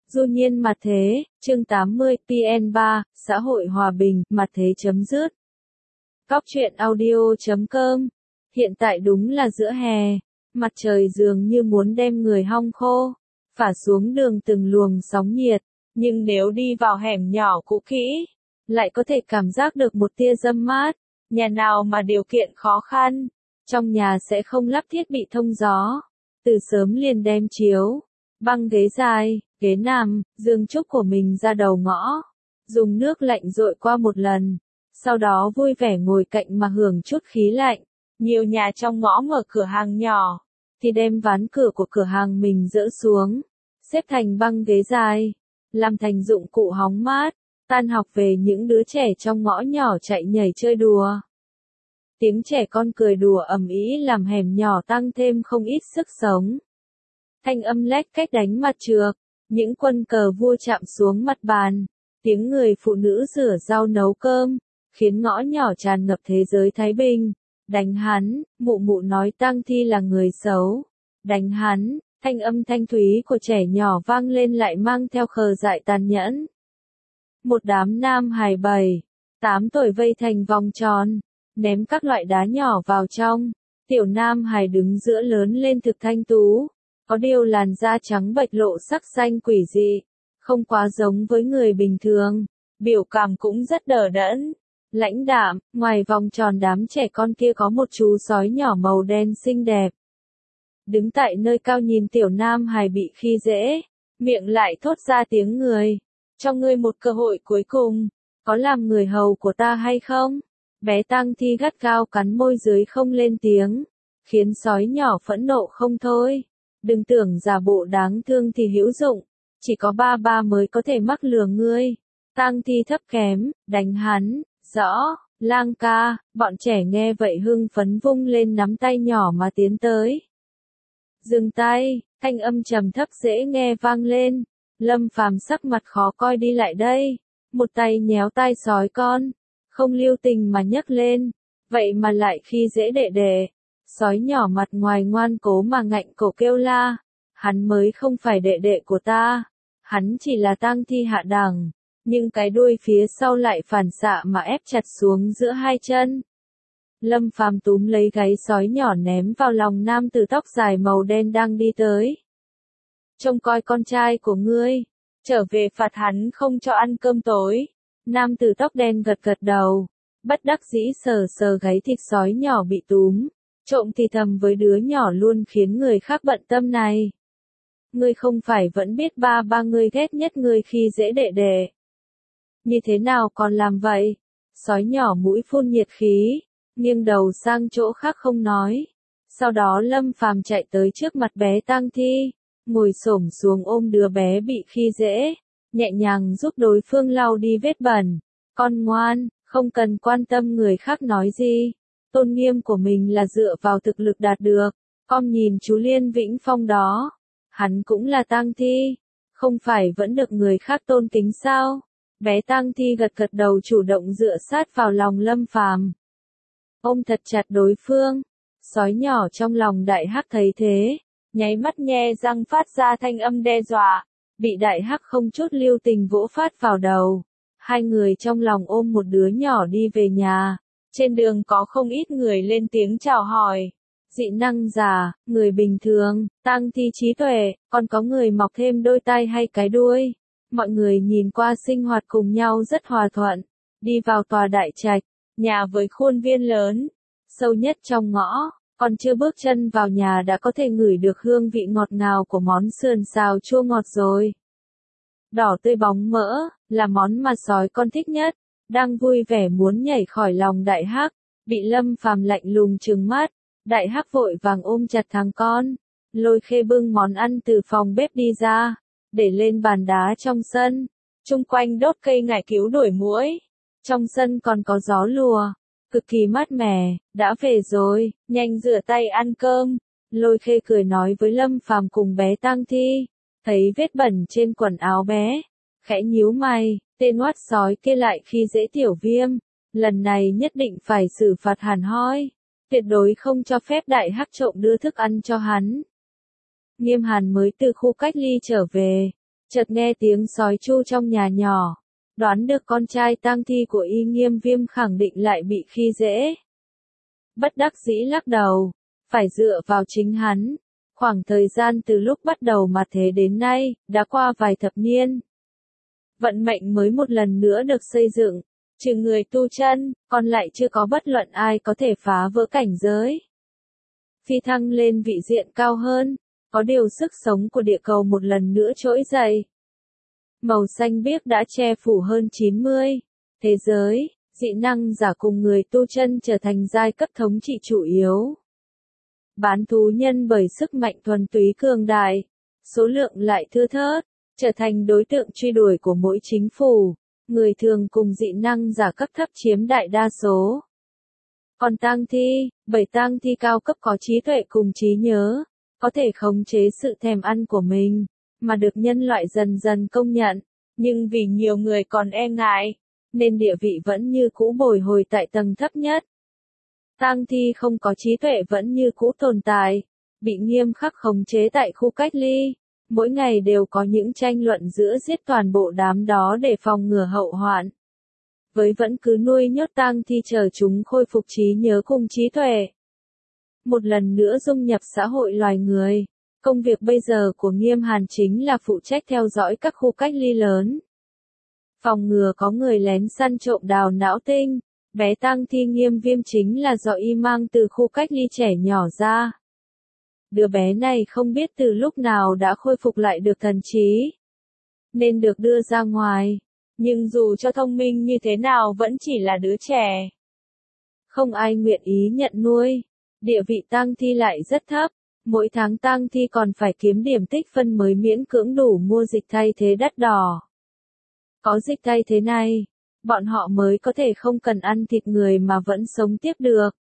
Du nhiên mặt thế, chương 80, PN3, xã hội hòa bình, mặt thế chấm dứt. Góc truyện audio.com. Hiện tại đúng là giữa hè, mặt trời dường như muốn đem người hong khô, phả xuống đường từng luồng sóng nhiệt, nhưng nếu đi vào hẻm nhỏ cũ kỹ, lại có thể cảm giác được một tia râm mát. Nhà nào mà điều kiện khó khăn, trong nhà sẽ không lắp thiết bị thông gió, từ sớm liền đem chiếu, băng ghế dài, ghế nằm, giường trúc của mình ra đầu ngõ, dùng nước lạnh dội qua một lần, sau đó vui vẻ ngồi cạnh mà hưởng chút khí lạnh. Nhiều nhà trong ngõ mở cửa hàng nhỏ, thì đem ván cửa của cửa hàng mình dỡ xuống, xếp thành băng ghế dài, làm thành dụng cụ hóng mát. Tan học về những đứa trẻ trong ngõ nhỏ chạy nhảy chơi đùa. Tiếng trẻ con cười đùa ầm ĩ làm hẻm nhỏ tăng thêm không ít sức sống. Thanh âm lách cách đánh mặt trược, những quân cờ vua chạm xuống mặt bàn, tiếng người phụ nữ rửa rau nấu cơm, khiến ngõ nhỏ tràn ngập thế giới thái bình. Đánh hắn, mụ mụ nói Tang Thi là người xấu. Đánh hắn, thanh âm thanh thúy của trẻ nhỏ vang lên lại mang theo khờ dại tàn nhẫn. Một đám nam hài 7, 8 tuổi vây thành vòng tròn, ném các loại đá nhỏ vào trong. Tiểu nam hài đứng giữa lớn lên thực thanh tú, có điều làn da trắng bệch lộ sắc xanh quỷ dị, không quá giống với người bình thường, biểu cảm cũng rất đờ đẫn, lãnh đạm. Ngoài vòng tròn đám trẻ con kia có một chú sói nhỏ màu đen xinh đẹp. Đứng tại nơi cao nhìn tiểu nam hài bị khi dễ, miệng lại thốt ra tiếng người. Cho ngươi một cơ hội cuối cùng, có làm người hầu của ta hay không? Bé Tang Thi gắt gao cắn môi dưới không lên tiếng, khiến sói nhỏ phẫn nộ không thôi. Đừng tưởng giả bộ đáng thương thì hữu dụng, chỉ có ba ba mới có thể mắc lừa ngươi. Tang Thi thấp kém, đánh hắn, rõ, Lang ca. Bọn trẻ nghe vậy hưng phấn vung lên nắm tay nhỏ mà tiến tới. Dừng tay, thanh âm trầm thấp dễ nghe vang lên. Lâm Phàm sắc mặt khó coi đi lại đây, một tay nhéo tai sói con, không lưu tình mà nhấc lên, vậy mà lại khi dễ đệ đệ. Sói nhỏ mặt ngoài ngoan cố mà ngạnh cổ kêu la, hắn mới không phải đệ đệ của ta, hắn chỉ là Tang Thi hạ đẳng, nhưng cái đuôi phía sau lại phản xạ mà ép chặt xuống giữa hai chân. Lâm Phàm túm lấy gáy sói nhỏ ném vào lòng nam tử tóc dài màu đen đang đi tới. Trông coi con trai của ngươi, trở về phạt hắn không cho ăn cơm tối. Nam tử tóc đen gật gật đầu, bất đắc dĩ sờ sờ gáy thịt sói nhỏ bị túm, trộm thì thầm với đứa nhỏ luôn khiến người khác bận tâm này. Ngươi không phải vẫn biết ba ba ngươi ghét nhất ngươi khi dễ đệ đệ. Như thế nào còn làm vậy? Sói nhỏ mũi phun nhiệt khí, nghiêng đầu sang chỗ khác không nói. Sau đó Lâm Phàm chạy tới trước mặt bé Tang Thi, ngồi xổm xuống ôm đứa bé bị khi dễ, nhẹ nhàng giúp đối phương lau đi vết bẩn. Con ngoan, không cần quan tâm người khác nói gì. Tôn nghiêm của mình là dựa vào thực lực đạt được. Con nhìn chú Liên Vĩnh Phong đó, hắn cũng là Tang Thi, không phải vẫn được người khác tôn kính sao? Bé Tang Thi gật gật đầu chủ động dựa sát vào lòng Lâm Phàm, ôm thật chặt đối phương. Sói nhỏ trong lòng Đại Hắc thấy thế, nháy mắt nhe răng phát ra thanh âm đe dọa, bị Đại Hắc không chút lưu tình vỗ phát vào đầu. Hai người trong lòng ôm một đứa nhỏ đi về nhà. Trên đường có không ít người lên tiếng chào hỏi. Dị năng giả, người bình thường, Tang Thi trí tuệ, còn có người mọc thêm đôi tay hay cái đuôi. Mọi người nhìn qua sinh hoạt cùng nhau rất hòa thuận. Đi vào tòa đại trạch, nhà với khuôn viên lớn, sâu nhất trong ngõ. Còn chưa bước chân vào nhà đã có thể ngửi được hương vị ngọt ngào của món sườn xào chua ngọt rồi. Đỏ tươi bóng mỡ, là món mà sói con thích nhất. Đang vui vẻ muốn nhảy khỏi lòng Đại Hắc, bị Lâm Phàm lạnh lùng trừng mắt. Đại Hắc vội vàng ôm chặt thằng con, lôi khê bưng món ăn từ phòng bếp đi ra, để lên bàn đá trong sân. Chung quanh đốt cây ngải cứu đuổi muỗi. Trong sân còn có gió lùa, cực kỳ mát mẻ. Đã về rồi, nhanh rửa tay ăn cơm. Lôi khê cười nói với Lâm Phàm cùng bé Tang Thi, thấy vết bẩn trên quần áo bé, khẽ nhíu mày. Tên oát sói kia lại khi dễ tiểu Viêm, lần này nhất định phải xử phạt hẳn hoi, tuyệt đối không cho phép Đại Hắc trộm đưa thức ăn cho hắn. Nghiêm Hàn mới từ khu cách ly trở về, Chợt nghe tiếng sói chu trong nhà nhỏ, đoán được con trai tang thi của Y Nghiêm Viêm khẳng định lại bị khi dễ. Bất đắc dĩ lắc đầu, phải dựa vào chính hắn. Khoảng thời gian từ lúc bắt đầu mà thế đến nay, đã qua vài thập niên. Vận mệnh mới một lần nữa được xây dựng, trừ người tu chân, còn lại chưa có bất luận ai có thể phá vỡ cảnh giới. Phi thăng lên vị diện cao hơn, có điều sức sống của địa cầu một lần nữa trỗi dậy. Màu xanh biếc đã che phủ hơn 90 thế giới, dị năng giả cùng người tu chân trở thành giai cấp thống trị chủ yếu. Bán thú nhân bởi sức mạnh thuần túy cường đại, số lượng lại thưa thớt, trở thành đối tượng truy đuổi của mỗi chính phủ, người thường cùng dị năng giả cấp thấp chiếm đại đa số. Còn tang thi, bởi tang thi cao cấp có trí tuệ cùng trí nhớ, có thể khống chế sự thèm ăn của mình, mà được nhân loại dần dần công nhận, nhưng vì nhiều người còn e ngại, nên địa vị vẫn như cũ bồi hồi tại tầng thấp nhất. Tang thi không có trí tuệ vẫn như cũ tồn tại, bị nghiêm khắc khống chế tại khu cách ly, mỗi ngày đều có những tranh luận giữa giết toàn bộ đám đó để phòng ngừa hậu hoạn. Với vẫn cứ nuôi nhốt tang thi chờ chúng khôi phục trí nhớ cùng trí tuệ. Một lần nữa dung nhập xã hội loài người, công việc bây giờ của Nghiêm Hàn chính là phụ trách theo dõi các khu cách ly lớn. Phòng ngừa có người lén săn trộm đào não tinh, bé tang thi Nghiêm Viêm chính là do y mang từ khu cách ly trẻ nhỏ ra. Đứa bé này không biết từ lúc nào đã khôi phục lại được thần trí, nên được đưa ra ngoài, nhưng dù cho thông minh như thế nào vẫn chỉ là đứa trẻ. Không ai nguyện ý nhận nuôi, địa vị tang thi lại rất thấp, mỗi tháng tang thi còn phải kiếm điểm tích phân mới miễn cưỡng đủ mua dịch thay thế đắt đỏ. Có dịch thay thế này, bọn họ mới có thể không cần ăn thịt người mà vẫn sống tiếp được.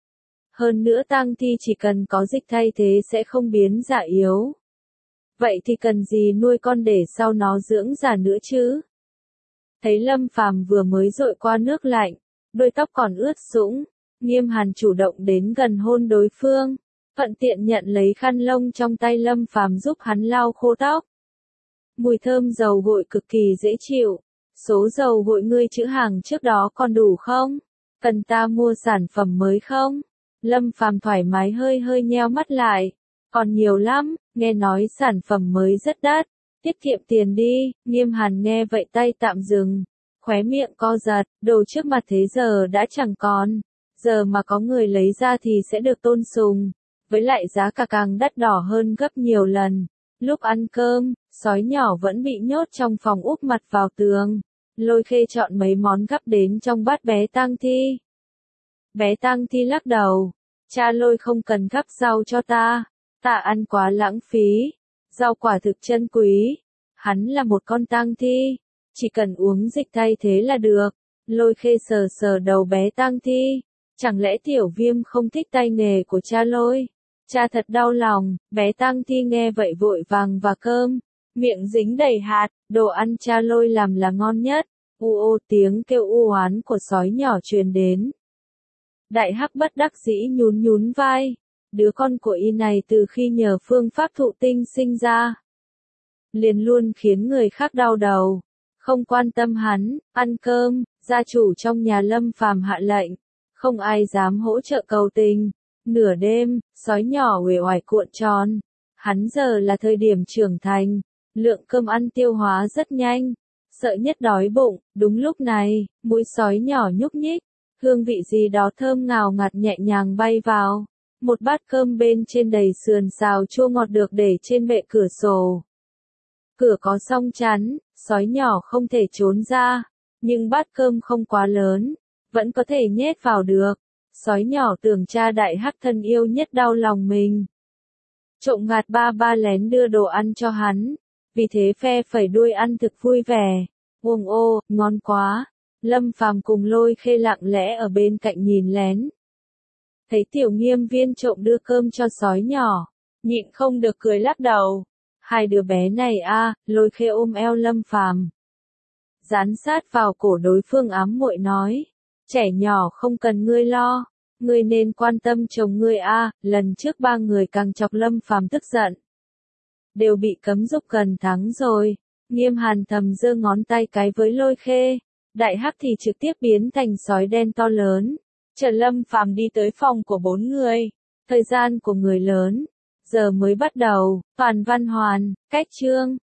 Hơn nữa tang thi chỉ cần có dịch thay thế sẽ không biến già yếu. Vậy thì cần gì nuôi con để sau nó dưỡng già nữa chứ? Thấy Lâm Phàm vừa mới dội qua nước lạnh, đôi tóc còn ướt sũng, Nghiêm Hàn chủ động đến gần hôn đối phương, thuận tiện nhận lấy khăn lông trong tay Lâm Phàm giúp hắn lau khô tóc. Mùi thơm dầu gội cực kỳ dễ chịu. Số dầu gội ngươi chữ hàng trước đó còn đủ không? Cần ta mua sản phẩm mới không? Lâm Phàm thoải mái hơi hơi nheo mắt lại. Còn nhiều lắm, nghe nói sản phẩm mới rất đắt. Tiết kiệm tiền đi. Nghiêm Hàn nghe vậy tay tạm dừng. Khóe miệng co giật, đồ trước mặt thế giờ đã chẳng còn. Giờ mà có người lấy ra thì sẽ được tôn sùng. Với lại giá cả càng đắt đỏ hơn gấp nhiều lần. Lúc ăn cơm, sói nhỏ vẫn bị nhốt trong phòng úp mặt vào tường. Lôi Khê chọn mấy món gắp đến trong bát bé tang thi. Bé tang thi lắc đầu. Cha Lôi không cần gắp rau cho ta. Ta ăn quá lãng phí. Rau quả thực chân quý. Hắn là một con tang thi. Chỉ cần uống dịch thay thế là được. Lôi Khê sờ sờ đầu bé tang thi. Chẳng lẽ Tiểu Viêm không thích tay nghề của cha Lôi? Cha thật đau lòng. Bé tang thi nghe vậy vội vàng và cơm. Miệng dính đầy hạt, đồ ăn cha Lôi làm là ngon nhất. U ô tiếng kêu u oán của sói nhỏ truyền đến. Đại Hắc bất đắc dĩ nhún nhún vai. Đứa con của y này từ khi nhờ phương pháp thụ tinh sinh ra, liền luôn khiến người khác đau đầu. Không quan tâm hắn, ăn cơm, gia chủ trong nhà Lâm Phàm hạ lệnh. Không ai dám hỗ trợ cầu tình. Nửa đêm, sói nhỏ uể oải cuộn tròn. Hắn giờ là thời điểm trưởng thành. Lượng cơm ăn tiêu hóa rất nhanh. Sợ nhất đói bụng, đúng lúc này, mũi sói nhỏ nhúc nhích. Hương vị gì đó thơm ngào ngạt nhẹ nhàng bay vào. Một bát cơm bên trên đầy sườn xào chua ngọt được để trên bệ cửa sổ. Cửa có song chắn, sói nhỏ không thể trốn ra. Nhưng bát cơm không quá lớn, vẫn có thể nhét vào được. Sói nhỏ tưởng cha Đại Hắc thân yêu nhất đau lòng mình. Trộm gạt ba lén đưa đồ ăn cho hắn. Vì thế phe phẩy đuôi ăn thực vui vẻ. Uông ô, ngon quá. Lâm Phàm cùng Lôi Khê lặng lẽ ở bên cạnh nhìn lén. Thấy Tiểu Nghiêm Viên trộm đưa cơm cho sói nhỏ, nhịn không được cười lắc đầu. Hai đứa bé này a, Lôi Khê ôm eo Lâm Phàm, dán sát vào cổ đối phương ám muội nói, trẻ nhỏ không cần ngươi lo, ngươi nên quan tâm chồng ngươi a. Lần trước ba người càng chọc Lâm Phàm tức giận, đều bị cấm giúp gần tháng rồi. Nghiêm Hàn thầm giơ ngón tay cái với Lôi Khê. Đại hắc thì trực tiếp biến thành sói đen to lớn. Trần Lâm Phàm đi tới phòng của 4 người. Thời gian của người lớn. Giờ mới bắt đầu. Toàn Văn Hoàn, Cách Chương.